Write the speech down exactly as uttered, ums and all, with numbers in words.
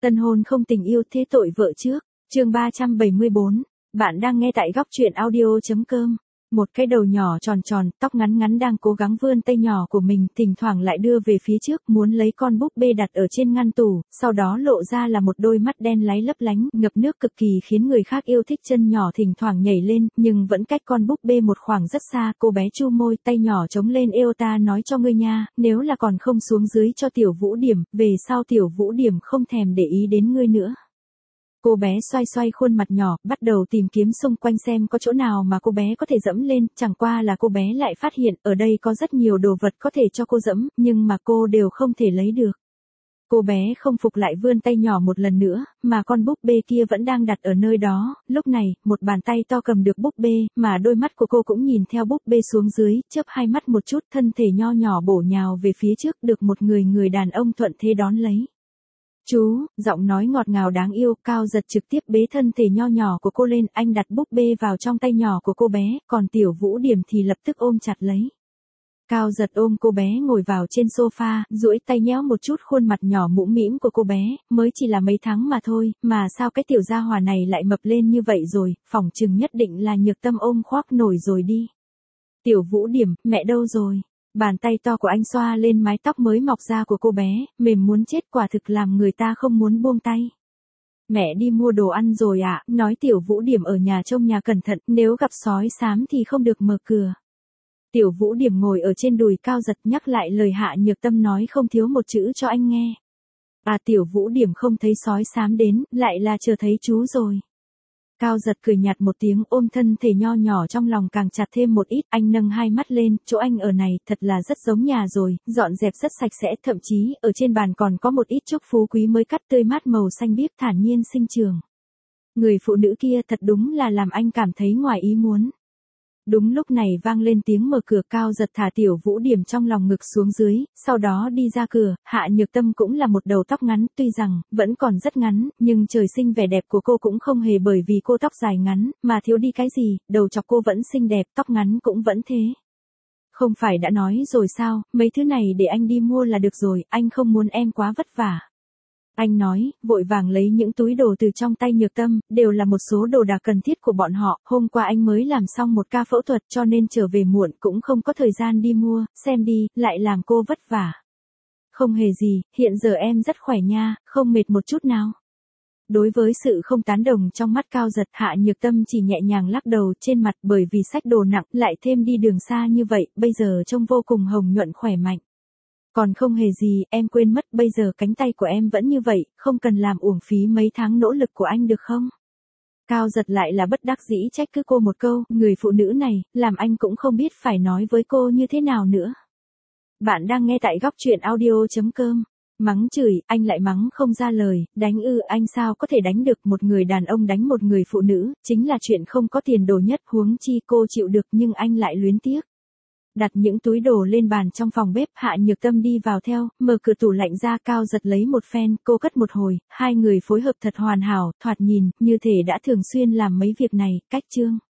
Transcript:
Tân hôn không tình yêu thế tội vợ trước. Chương ba trăm bảy mươi bốn. Bạn đang nghe tại góc truyện audio chấm com. Một cái đầu nhỏ tròn tròn, tóc ngắn ngắn đang cố gắng vươn tay nhỏ của mình, thỉnh thoảng lại đưa về phía trước, muốn lấy con búp bê đặt ở trên ngăn tủ, sau đó lộ ra là một đôi mắt đen láy lấp lánh, ngập nước cực kỳ khiến người khác yêu thích. Chân nhỏ thỉnh thoảng nhảy lên, nhưng vẫn cách con búp bê một khoảng rất xa. Cô bé chu môi, tay nhỏ chống lên eo, ta nói cho ngươi nha, nếu là còn không xuống dưới cho Tiểu Vũ điểm, về sau Tiểu Vũ điểm không thèm để ý đến ngươi nữa. Cô bé xoay xoay khuôn mặt nhỏ, bắt đầu tìm kiếm xung quanh xem có chỗ nào mà cô bé có thể dẫm lên, chẳng qua là cô bé lại phát hiện ở đây có rất nhiều đồ vật có thể cho cô dẫm, nhưng mà cô đều không thể lấy được. Cô bé không phục lại vươn tay nhỏ một lần nữa, mà con búp bê kia vẫn đang đặt ở nơi đó. Lúc này, một bàn tay to cầm được búp bê, mà đôi mắt của cô cũng nhìn theo búp bê xuống dưới, chớp hai mắt một chút, thân thể nho nhỏ bổ nhào về phía trước, được một người người đàn ông thuận thế đón lấy. Chú, giọng nói ngọt ngào đáng yêu, Cao Giật trực tiếp bế thân thể nho nhỏ của cô lên, anh đặt búp bê vào trong tay nhỏ của cô bé, còn Tiểu Vũ điểm thì lập tức ôm chặt lấy. Cao Giật ôm cô bé ngồi vào trên sofa, duỗi tay nhéo một chút khuôn mặt nhỏ mũm mĩm của cô bé, mới chỉ là mấy tháng mà thôi, mà sao cái tiểu gia hỏa này lại mập lên như vậy rồi, phỏng chừng nhất định là Nhược Tâm ôm khoác nổi rồi đi. Tiểu Vũ điểm, mẹ đâu rồi? Bàn tay to của anh xoa lên mái tóc mới mọc ra của cô bé, mềm muốn chết, quả thực làm người ta không muốn buông tay. Mẹ đi mua đồ ăn rồi ạ, à, nói Tiểu Vũ điểm ở nhà trông nhà cẩn thận, nếu gặp sói xám thì không được mở cửa. Tiểu Vũ điểm ngồi ở trên đùi Cao Giật nhắc lại lời Hạ Nhược Tâm nói không thiếu một chữ cho anh nghe. À, Tiểu Vũ điểm không thấy sói xám đến, lại là chờ thấy chú rồi. Cao Giật cười nhạt một tiếng, ôm thân thể nho nhỏ trong lòng càng chặt thêm một ít, anh nâng hai mắt lên, chỗ anh ở này thật là rất giống nhà rồi, dọn dẹp rất sạch sẽ, thậm chí ở trên bàn còn có một ít trúc phú quý mới cắt tươi mát màu xanh biếc thản nhiên sinh trường. Người phụ nữ kia thật đúng là làm anh cảm thấy ngoài ý muốn. Đúng lúc này vang lên tiếng mở cửa, Cao Giật thả Tiểu Vũ điểm trong lòng ngực xuống dưới, sau đó đi ra cửa. Hạ Nhược Tâm cũng là một đầu tóc ngắn, tuy rằng vẫn còn rất ngắn, nhưng trời sinh vẻ đẹp của cô cũng không hề bởi vì cô tóc dài ngắn mà thiếu đi cái gì, đầu chọc cô vẫn xinh đẹp, tóc ngắn cũng vẫn thế. Không phải đã nói rồi sao, mấy thứ này để anh đi mua là được rồi, anh không muốn em quá vất vả. Anh nói, vội vàng lấy những túi đồ từ trong tay Nhược Tâm, đều là một số đồ đạc cần thiết của bọn họ, hôm qua anh mới làm xong một ca phẫu thuật cho nên trở về muộn cũng không có thời gian đi mua, xem đi, lại làm cô vất vả. Không hề gì, hiện giờ em rất khỏe nha, không mệt một chút nào. Đối với sự không tán đồng trong mắt Cao Giật, Hạ Nhược Tâm chỉ nhẹ nhàng lắc đầu, trên mặt bởi vì xách đồ nặng, lại thêm đi đường xa như vậy, bây giờ trông vô cùng hồng nhuận khỏe mạnh. Còn không hề gì, em quên mất, bây giờ cánh tay của em vẫn như vậy, không cần làm uổng phí mấy tháng nỗ lực của anh được không? Cao Giật lại là bất đắc dĩ trách cứ cô một câu, người phụ nữ này, làm anh cũng không biết phải nói với cô như thế nào nữa. Bạn đang nghe tại góc truyện audio chấm com. Mắng chửi, anh lại mắng không ra lời, đánh ư, anh sao có thể đánh được, một người đàn ông đánh một người phụ nữ, chính là chuyện không có tiền đồ nhất, huống chi cô chịu được nhưng anh lại luyến tiếc. Đặt những túi đồ lên bàn trong phòng bếp, Hạ Nhược Tâm đi vào theo, mở cửa tủ lạnh ra, Cao Giật lấy một phen, cô cất một hồi, hai người phối hợp thật hoàn hảo, thoạt nhìn, như thể đã thường xuyên làm mấy việc này, cách chương.